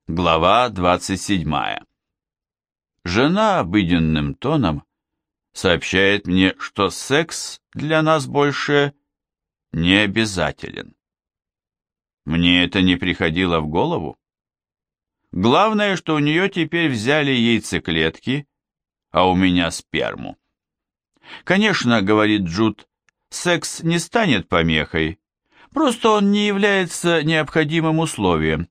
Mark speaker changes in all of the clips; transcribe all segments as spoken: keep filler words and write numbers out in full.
Speaker 1: Глава двадцать седьмая. Жена обыденным тоном сообщает мне, что секс для нас больше не обязателен. Мне это не приходило в голову. Главное, что у нее теперь взяли яйцеклетки, а у меня сперму. Конечно, говорит Джуд, секс не станет помехой, просто он не является необходимым условием.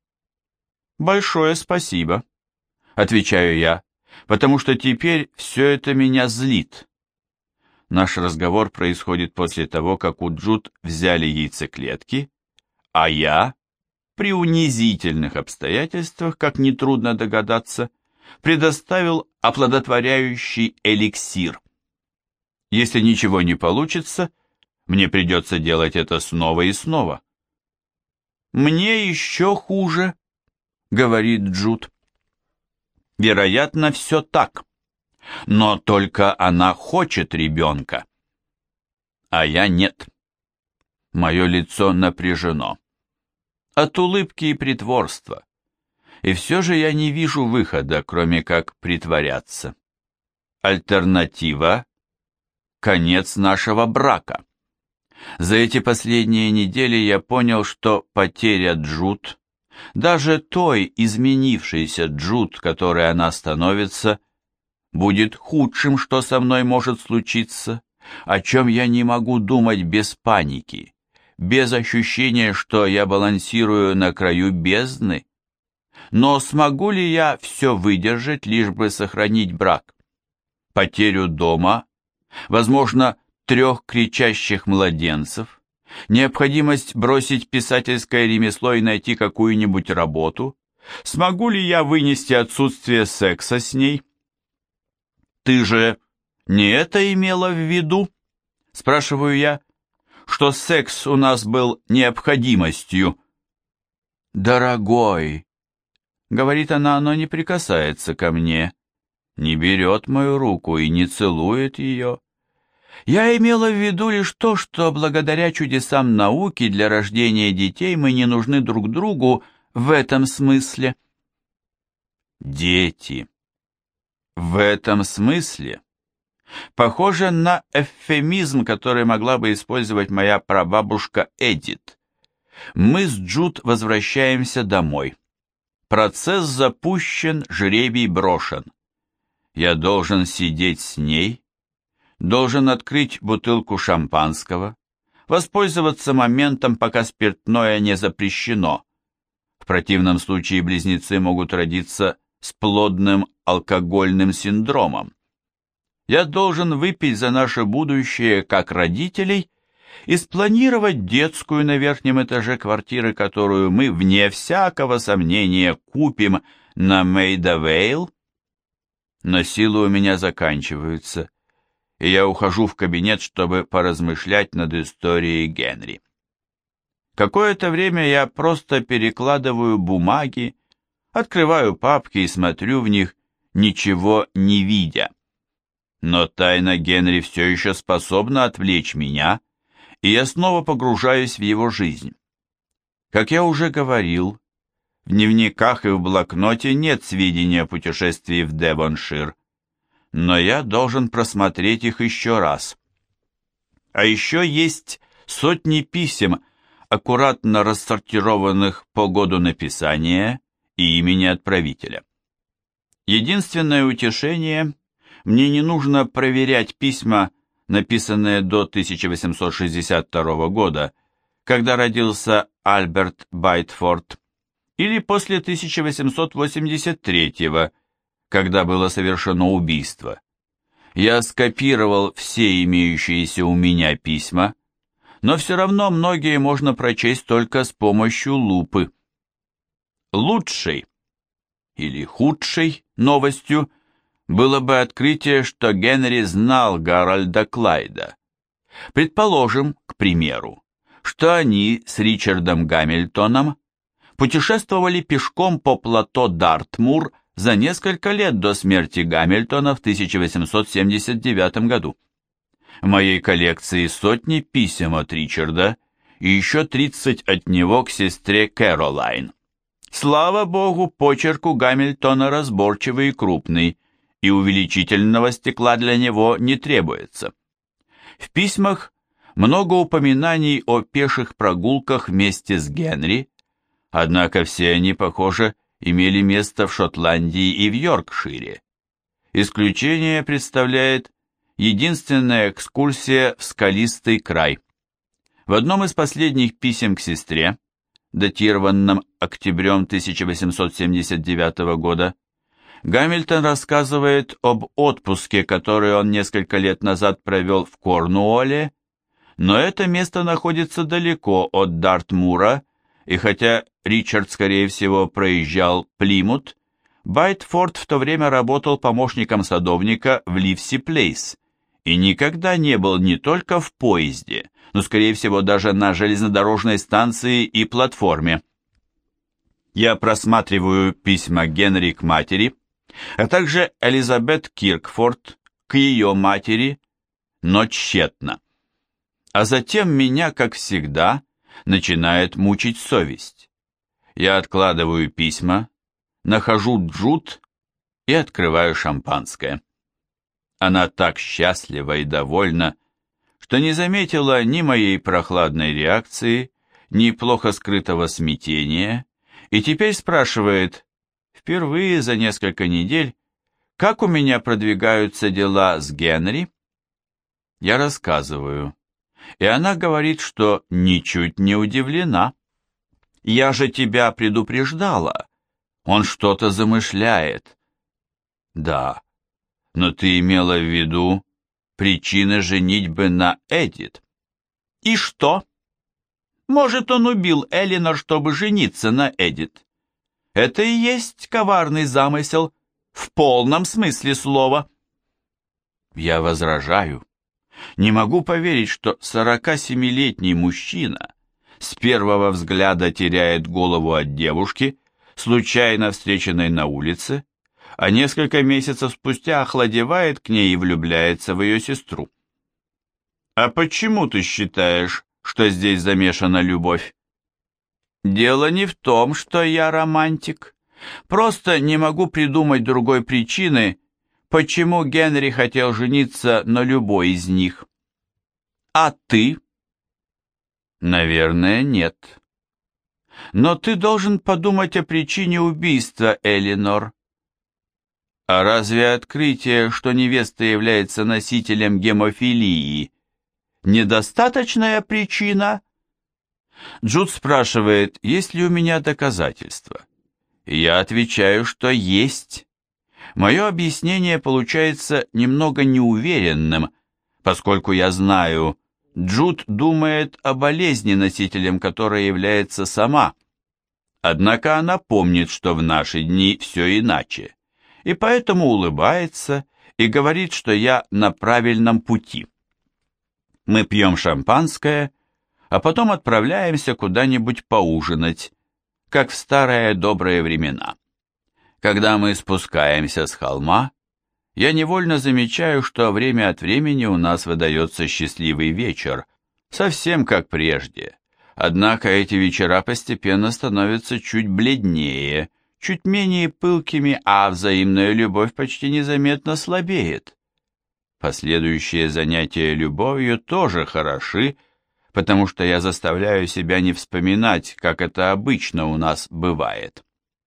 Speaker 1: «Большое спасибо», — отвечаю я, потому что теперь все это меня злит. Наш разговор происходит после того, как у Джуд взяли яйцеклетки, а я, при унизительных обстоятельствах, как нетрудно догадаться, предоставил оплодотворяющий эликсир. Если ничего не получится, мне придется делать это снова и снова. «Мне еще хуже», — говорит Джуд. Вероятно, все так, но только она хочет ребенка, а я нет. Мое лицо напряжено от улыбки и притворства, и все же я не вижу выхода, кроме как притворяться. Альтернатива — конец нашего брака. За эти последние недели я понял, что потеря Джуд, даже той изменившейся Джуд, которой она становится, будет худшим, что со мной может случиться, о чем я не могу думать без паники, без ощущения, что я балансирую на краю бездны. Но смогу ли я все выдержать, лишь бы сохранить брак? Потерю дома, возможно, трех кричащих младенцев, необходимость бросить писательское ремесло и найти какую-нибудь работу? Смогу ли я вынести отсутствие секса с ней? Ты же не это имела в виду? Спрашиваю я, что секс у нас был необходимостью. Дорогой, говорит она, но не прикасается ко мне, не берет мою руку и не целует ее. Я имела в виду лишь то, что благодаря чудесам науки для рождения детей мы не нужны друг другу в этом смысле. Дети. В этом смысле. Похоже на эвфемизм, который могла бы использовать моя прабабушка Эдит. Мы с Джуд возвращаемся домой. Процесс запущен, жребий брошен. Я должен сидеть с ней, должен открыть бутылку шампанского, воспользоваться моментом, пока спиртное не запрещено. В противном случае близнецы могут родиться с плодным алкогольным синдромом. Я должен выпить за наше будущее как родителей и спланировать детскую на верхнем этаже квартиры, которую мы, вне всякого сомнения, купим на Мейда-Вейл. Но силы у меня заканчиваются, и я ухожу в кабинет, чтобы поразмышлять над историей Генри. Какое-то время я просто перекладываю бумаги, открываю папки и смотрю в них, ничего не видя. Но тайна Генри все еще способна отвлечь меня, и я снова погружаюсь в его жизнь. Как я уже говорил, в дневниках и в блокноте нет сведений о путешествии в Девоншир, но я должен просмотреть их еще раз. А еще есть сотни писем, аккуратно рассортированных по году написания и имени отправителя. Единственное утешение — мне не нужно проверять письма, написанные до тысяча восемьсот шестьдесят второго года, когда родился Альберт Байтфорд, или после тысяча восемьсот восемьдесят третьего, когда было совершено убийство. Я скопировал все имеющиеся у меня письма, но все равно многие можно прочесть только с помощью лупы. Лучшей или худшей новостью было бы открытие, что Генри знал Гарольда Клайда. Предположим, к примеру, что они с Ричардом Гамильтоном путешествовали пешком по плато Дартмур за несколько лет до смерти Гамильтона в тысяча восемьсот семьдесят девятом году. В моей коллекции сотни писем от Ричарда и еще тридцать от него к сестре Кэролайн. Слава богу, почерк у Гамильтона разборчивый и крупный, и увеличительного стекла для него не требуется. В письмах много упоминаний о пеших прогулках вместе с Генри, однако все они, похоже, имели место в Шотландии и в Йоркшире. Исключение представляет единственная экскурсия в скалистый край. В одном из последних писем к сестре, датированном октябрем тысяча восемьсот семьдесят девятого года, Гамильтон рассказывает об отпуске, который он несколько лет назад провел в Корнуолле, но это место находится далеко от Дартмура, и хотя Ричард, скорее всего, проезжал Плимут, Байтфорд в то время работал помощником садовника в Ливси-Плейс и никогда не был не только в поезде, но, скорее всего, даже на железнодорожной станции и платформе. Я просматриваю письма Генри к матери, а также Элизабет Киркфорд к ее матери, но тщетно. А затем меня, как всегда, начинает мучить совесть. Я откладываю письма, нахожу Джуд и открываю шампанское. Она так счастлива и довольна, что не заметила ни моей прохладной реакции, ни плохо скрытого смятения, и теперь спрашивает, впервые за несколько недель, как у меня продвигаются дела с Генри. Я рассказываю, и она говорит, что ничуть не удивлена. «Я же тебя предупреждала, он что-то замышляет». «Да, но ты имела в виду причины женитьбы на Эдит». «И что? Может, он убил Элинор, чтобы жениться на Эдит? Это и есть коварный замысел в полном смысле слова». Я возражаю. Не могу поверить, что сорокасемилетний мужчина с первого взгляда теряет голову от девушки, случайно встреченной на улице, а несколько месяцев спустя охладевает к ней и влюбляется в ее сестру. «А почему ты считаешь, что здесь замешана любовь?» «Дело не в том, что я романтик. Просто не могу придумать другой причины, почему Генри хотел жениться на любой из них. А ты?» «Наверное, нет. Но ты должен подумать о причине убийства Элинор. А разве открытие, что невеста является носителем гемофилии, недостаточная причина?» Джуд спрашивает, есть ли у меня доказательства. Я отвечаю, что есть. Мое объяснение получается немного неуверенным, поскольку я знаю, Джуд думает о болезни, носителем которой является сама. Однако она помнит, что в наши дни все иначе, и поэтому улыбается и говорит, что я на правильном пути. Мы пьем шампанское, а потом отправляемся куда-нибудь поужинать, как в старые добрые времена. Когда мы спускаемся с холма, я невольно замечаю, что время от времени у нас выдается счастливый вечер, совсем как прежде. Однако эти вечера постепенно становятся чуть бледнее, чуть менее пылкими, а взаимная любовь почти незаметно слабеет. Последующие занятия любовью тоже хороши, потому что я заставляю себя не вспоминать, как это обычно у нас бывает.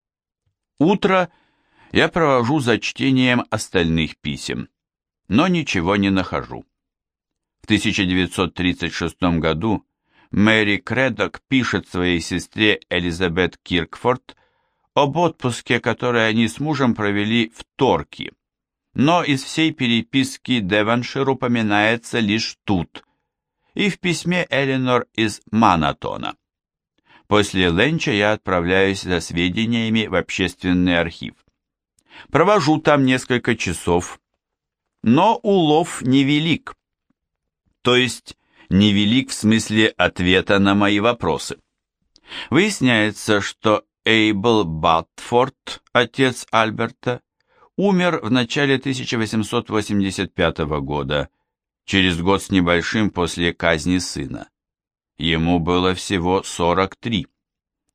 Speaker 1: Утро я провожу за чтением остальных писем, но ничего не нахожу. В тысяча девятьсот тридцать шестом году Мэри Кредок пишет своей сестре Элизабет Киркфорд об отпуске, который они с мужем провели в Торки, но из всей переписки Девоншир упоминается лишь тут, и в письме Элинор из Манатона. После ленча я отправляюсь за сведениями в общественный архив. Провожу там несколько часов, но улов невелик. То есть невелик в смысле ответа на мои вопросы. Выясняется, что Эйбл Батфорд, отец Альберта, умер в начале тысяча восемьсот восемьдесят пятого года, через год с небольшим после казни сына. Ему было всего сорок три.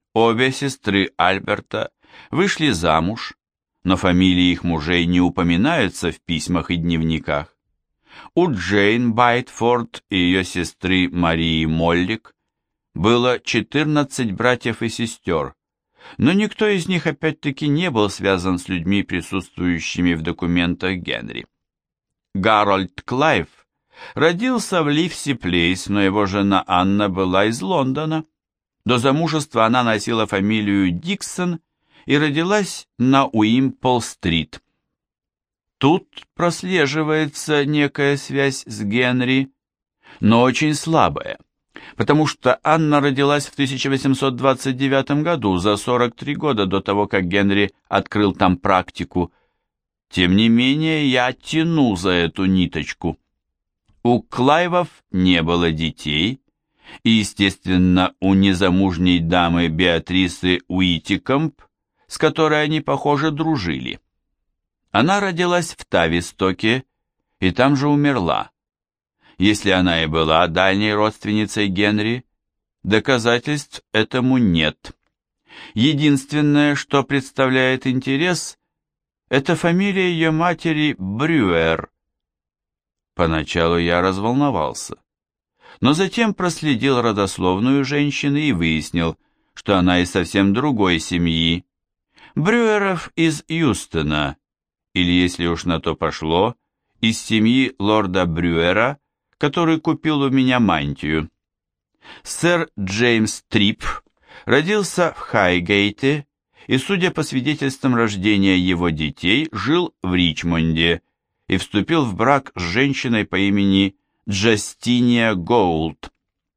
Speaker 1: Обе сестры Альберта вышли замуж, но фамилии их мужей не упоминаются в письмах и дневниках. У Джейн Байтфорд и ее сестры Марии Моллик было четырнадцать братьев и сестер, но никто из них опять-таки не был связан с людьми, присутствующими в документах Генри. Гарольд Клайв родился в Ливси-Плейс, но его жена Анна была из Лондона. До замужества она носила фамилию Диксон и родилась на Уимпол-стрит. Тут прослеживается некая связь с Генри, но очень слабая, потому что Анна родилась в тысяча восемьсот двадцать девятом году, за сорок три года до того, как Генри открыл там практику. Тем не менее, я тяну за эту ниточку. У Клайвов не было детей, и, естественно, у незамужней дамы Беатрисы Уитикомб, с которой они, похоже, дружили. Она родилась в Тавистоке и там же умерла. Если она и была дальней родственницей Генри, доказательств этому нет. Единственное, что представляет интерес, это фамилия ее матери Брюер. Поначалу я разволновался, но затем проследил родословную женщины и выяснил, что она из совсем другой семьи, Брюеров из Юстона, или, если уж на то пошло, из семьи лорда Брюера, который купил у меня мантию. Сэр Джеймс Трип родился в Хайгейте и, судя по свидетельствам рождения его детей, жил в Ричмонде и вступил в брак с женщиной по имени Джастиния Гоулд.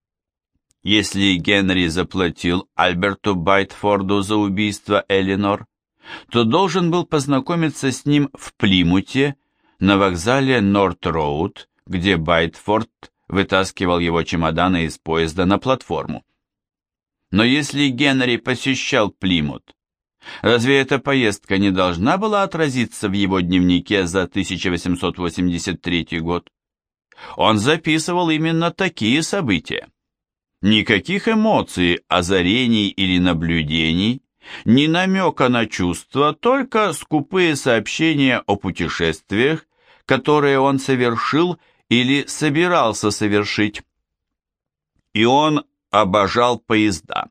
Speaker 1: Если Генри заплатил Альберту Байтфорду за убийство Элинор, то должен был познакомиться с ним в Плимуте на вокзале Норт-Роуд, где Байтфорд вытаскивал его чемоданы из поезда на платформу. Но если Генри посещал Плимут, разве эта поездка не должна была отразиться в его дневнике за тысяча восемьсот восемьдесят третий год? Он записывал именно такие события. Никаких эмоций, озарений или наблюдений, ни намека на чувства, только скупые сообщения о путешествиях, которые он совершил или собирался совершить. И он обожал поезда.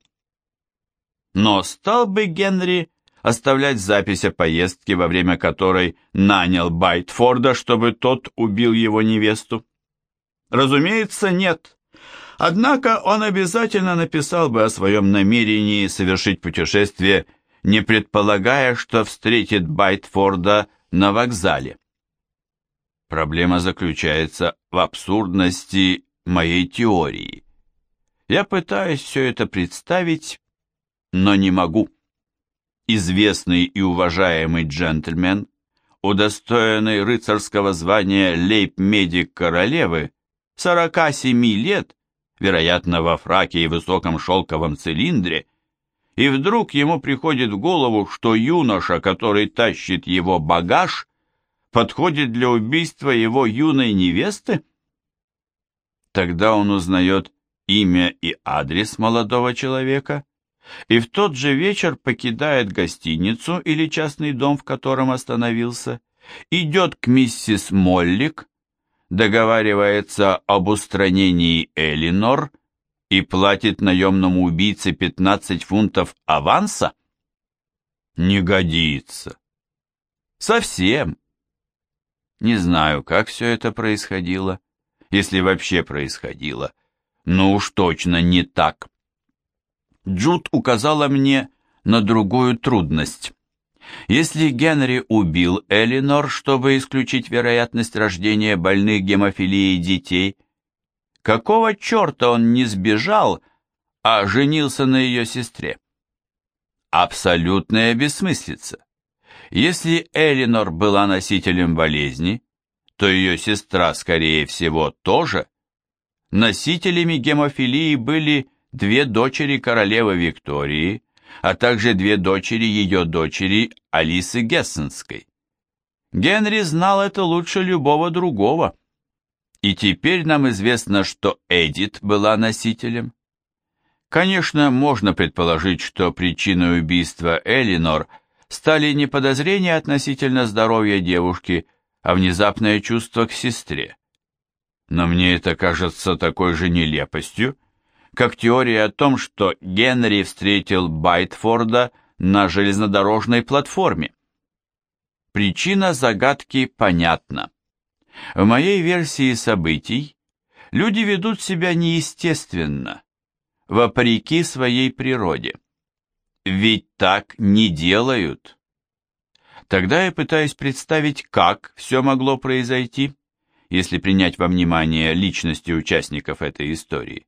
Speaker 1: Но стал бы Генри оставлять запись о поездке, во время которой нанял Байтфорда, чтобы тот убил его невесту? Разумеется, нет. Однако он обязательно написал бы о своем намерении совершить путешествие, не предполагая, что встретит Байтфорда на вокзале. Проблема заключается в абсурдности моей теории. Я пытаюсь все это представить, но не могу. Известный и уважаемый джентльмен, удостоенный рыцарского звания лейб-медик королевы, сорока семи лет, вероятно, во фраке и высоком шелковом цилиндре, и вдруг ему приходит в голову, что юноша, который тащит его багаж, подходит для убийства его юной невесты? Тогда он узнает имя и адрес молодого человека, и в тот же вечер покидает гостиницу или частный дом, в котором остановился, идет к миссис Моллик, договаривается об устранении Элинор и платит наемному убийце пятнадцать фунтов аванса? Не годится. Совсем. Не знаю, как все это происходило, если вообще происходило, но уж точно не так. Джуд указала мне на другую трудность. Если Генри убил Элинор, чтобы исключить вероятность рождения больных гемофилией детей, какого черта он не сбежал, а женился на ее сестре? Абсолютная бессмыслица. Если Элинор была носителем болезни, то ее сестра, скорее всего, тоже. Носителями гемофилии были две дочери королевы Виктории, а также две дочери ее дочери Алисы Гессенской. Генри знал это лучше любого другого. И теперь нам известно, что Эдит была носителем. Конечно, можно предположить, что причиной убийства Элинор стали не подозрения относительно здоровья девушки, а внезапное чувство к сестре. Но мне это кажется такой же нелепостью, как теория о том, что Генри встретил Байтфорда на железнодорожной платформе. Причина загадки понятна. В моей версии событий люди ведут себя неестественно, вопреки своей природе. Ведь так не делают. Тогда я пытаюсь представить, как все могло произойти, если принять во внимание личности участников этой истории.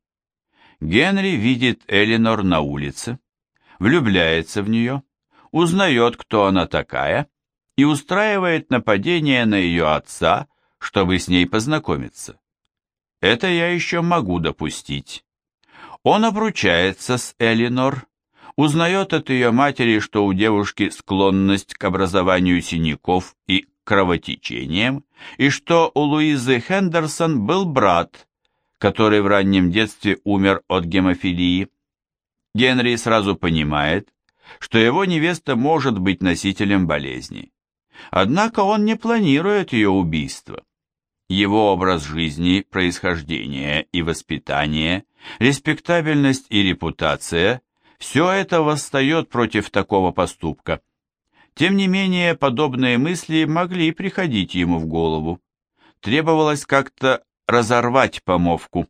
Speaker 1: Генри видит Элинор на улице, влюбляется в нее, узнает, кто она такая, и устраивает нападение на ее отца, чтобы с ней познакомиться. Это я еще могу допустить. Он обручается с Элинор, узнает от ее матери, что у девушки склонность к образованию синяков и кровотечениям, и что у Луизы Хендерсон был брат, который в раннем детстве умер от гемофилии. Генри сразу понимает, что его невеста может быть носителем болезни. Однако он не планирует ее убийство. Его образ жизни, происхождение и воспитание, респектабельность и репутация – все это восстает против такого поступка. Тем не менее, подобные мысли могли приходить ему в голову. Требовалось как-то разорвать помолвку.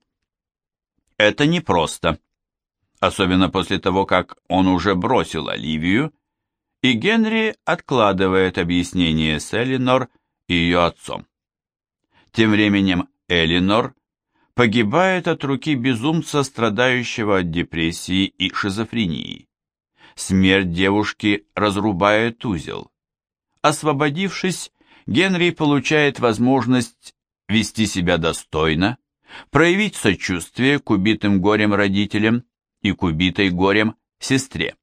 Speaker 1: Это непросто, особенно после того, как он уже бросил Оливию, и Генри откладывает объяснение с Элинор и ее отцом. Тем временем Элинор погибает от руки безумца, страдающего от депрессии и шизофрении. Смерть девушки разрубает узел. Освободившись, Генри получает возможность вести себя достойно, проявить сочувствие к убитым горем родителям и к убитой горем сестре.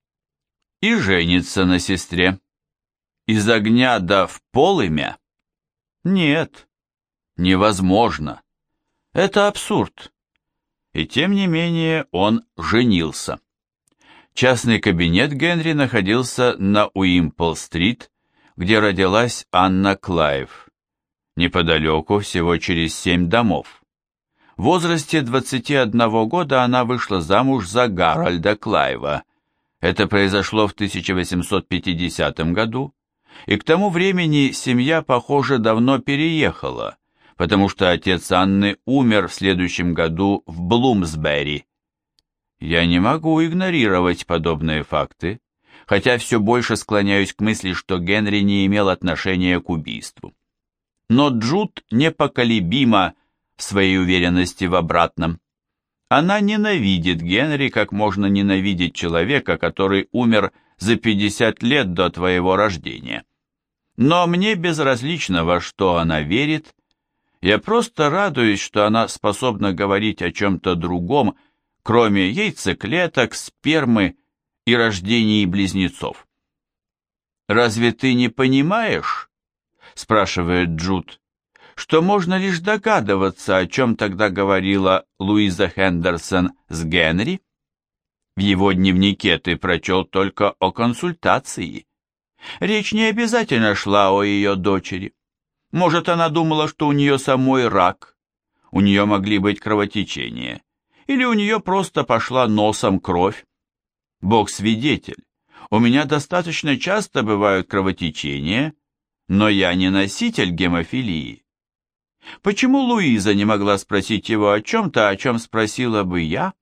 Speaker 1: И женится на сестре. Из огня да в полымя? Нет, невозможно. Это абсурд. И тем не менее он женился. Частный кабинет Генри находился на Уимпл-стрит, где родилась Анна Клайв. Неподалеку, всего через семь домов. В возрасте двадцати одного года она вышла замуж за Гарольда Клайва. Это произошло в тысяча восемьсот пятидесятом году, и к тому времени семья, похоже, давно переехала, потому что отец Анны умер в следующем году в Блумсбери. Я не могу игнорировать подобные факты, хотя все больше склоняюсь к мысли, что Генри не имел отношения к убийству. Но Джуд непоколебима в своей уверенности в обратном. Она ненавидит Генри, как можно ненавидеть человека, который умер за пятьдесят лет до твоего рождения. Но мне безразлично, во что она верит. Я просто радуюсь, что она способна говорить о чем-то другом, кроме яйцеклеток, спермы и рождений близнецов. «Разве ты не понимаешь, — спрашивает Джуд, — что можно лишь догадываться, о чем тогда говорила Луиза Хендерсон с Генри? В его дневнике ты прочел только о консультации. Речь не обязательно шла о ее дочери. Может, она думала, что у нее самой рак, у нее могли быть кровотечения, или у нее просто пошла носом кровь. Бог свидетель, у меня достаточно часто бывают кровотечения, но я не носитель гемофилии. Почему Луиза не могла спросить его о чем-то, о чем спросила бы я?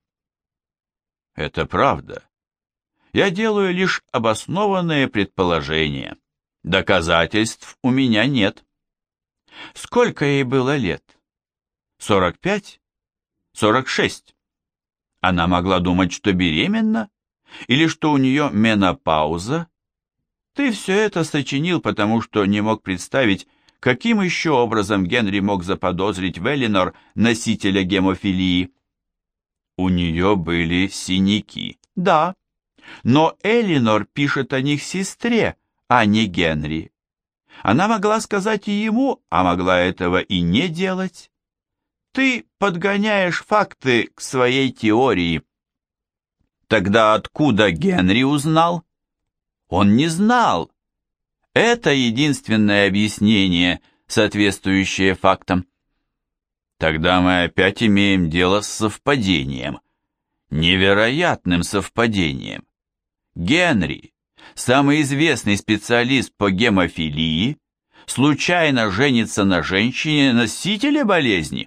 Speaker 1: Это правда. Я делаю лишь обоснованные предположения. Доказательств у меня нет. Сколько ей было лет? Сорок пять? Сорок шесть? Она могла думать, что беременна? Или что у нее менопауза? Ты все это сочинил, потому что не мог представить, каким еще образом Генри мог заподозрить в Элинор носителя гемофилии. У нее были синяки. Да, но Элинор пишет о них сестре, а не Генри. Она могла сказать и ему, а могла этого и не делать. Ты подгоняешь факты к своей теории. Тогда откуда Генри узнал? Он не знал. Это единственное объяснение, соответствующее фактам. Тогда мы опять имеем дело с совпадением. Невероятным совпадением. Генри, самый известный специалист по гемофилии, случайно женится на женщине-носителе болезни.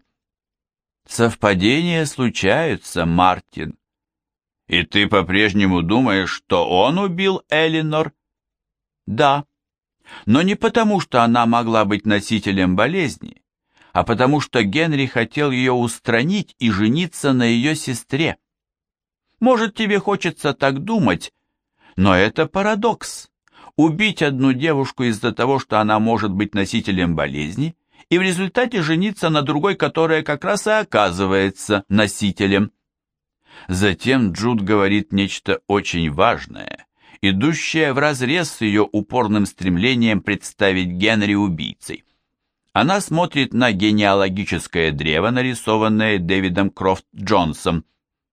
Speaker 1: Совпадения случаются, Мартин. И ты по-прежнему думаешь, что он убил Элинор? Да, но не потому, что она могла быть носителем болезни, а потому что Генри хотел ее устранить и жениться на ее сестре. Может, тебе хочется так думать, но это парадокс. Убить одну девушку из-за того, что она может быть носителем болезни, и в результате жениться на другой, которая как раз и оказывается носителем. Затем Джуд говорит нечто очень важное, идущее вразрез с ее упорным стремлением представить Генри убийцей. Она смотрит на генеалогическое древо, нарисованное Дэвидом Крофт Джонсом.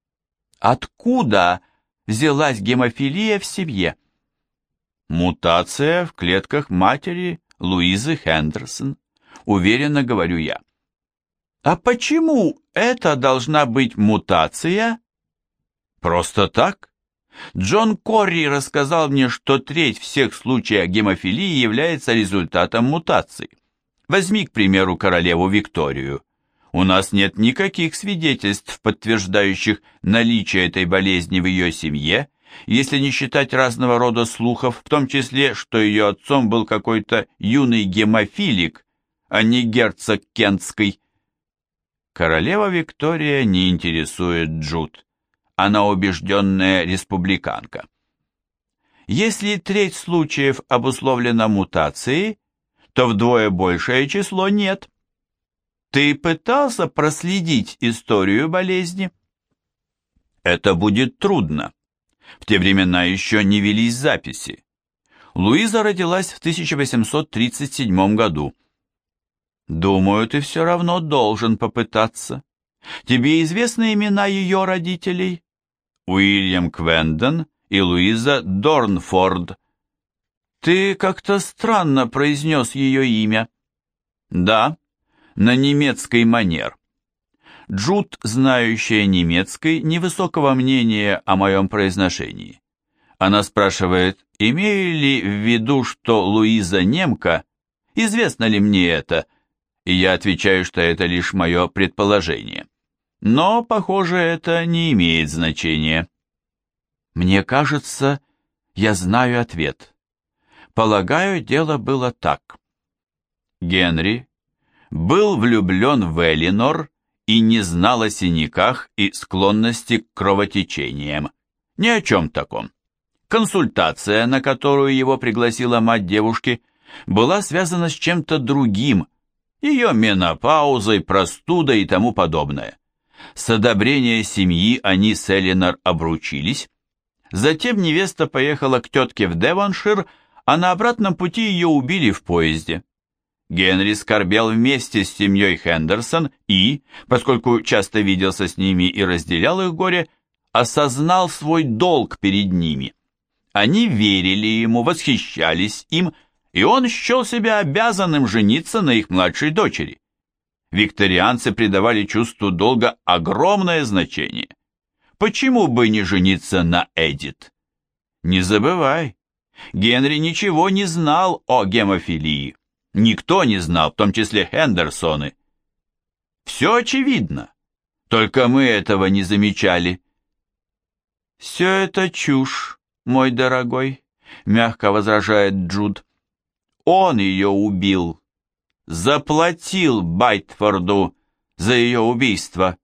Speaker 1: Откуда взялась гемофилия в семье? Мутация в клетках матери Луизы Хендерсон, уверенно говорю я. А почему это должна быть мутация? Просто так. Джон Корри рассказал мне, что треть всех случаев гемофилии является результатом мутаций. Возьми, к примеру, королеву Викторию. У нас нет никаких свидетельств, подтверждающих наличие этой болезни в ее семье, если не считать разного рода слухов, в том числе, что ее отцом был какой-то юный гемофилик, а не герцог Кентский. Королева Виктория не интересует Джуд. Она убежденная республиканка. Если треть случаев обусловлена мутацией, то вдвое большее число нет. Ты пытался проследить историю болезни? Это будет трудно. В те времена еще не велись записи. Луиза родилась в тысяча восемьсот тридцать седьмом году. Думаю, ты все равно должен попытаться. Тебе известны имена ее родителей? Уильям Квендон и Луиза Дорнфорд. Ты как-то странно произнес ее имя. Да, на немецкий манер. Джуд, знающая немецкий, невысокого мнения о моем произношении. Она спрашивает, имею ли в виду, что Луиза немка, известно ли мне это, и я отвечаю, что это лишь мое предположение. Но, похоже, это не имеет значения. Мне кажется, я знаю ответ. Полагаю, дело было так. Генри был влюблен в Элинор и не знал о синяках и склонности к кровотечениям. Ни о чем таком. Консультация, на которую его пригласила мать девушки, была связана с чем-то другим, ее менопаузой, простудой и тому подобное. С одобрения семьи они с Элинор обручились. Затем невеста поехала к тетке в Девоншир, а на обратном пути ее убили в поезде. Генри скорбел вместе с семьей Хендерсон и, поскольку часто виделся с ними и разделял их горе, осознал свой долг перед ними. Они верили ему, восхищались им, и он счел себя обязанным жениться на их младшей дочери. Викторианцы придавали чувству долга огромное значение. Почему бы не жениться на Эдит? Не забывай, Генри ничего не знал о гемофилии. Никто не знал, в том числе Хендерсоны. Все очевидно, только мы этого не замечали. Все это чушь, мой дорогой, мягко возражает Джуд. Он ее убил, заплатил Байтфорду за ее убийство.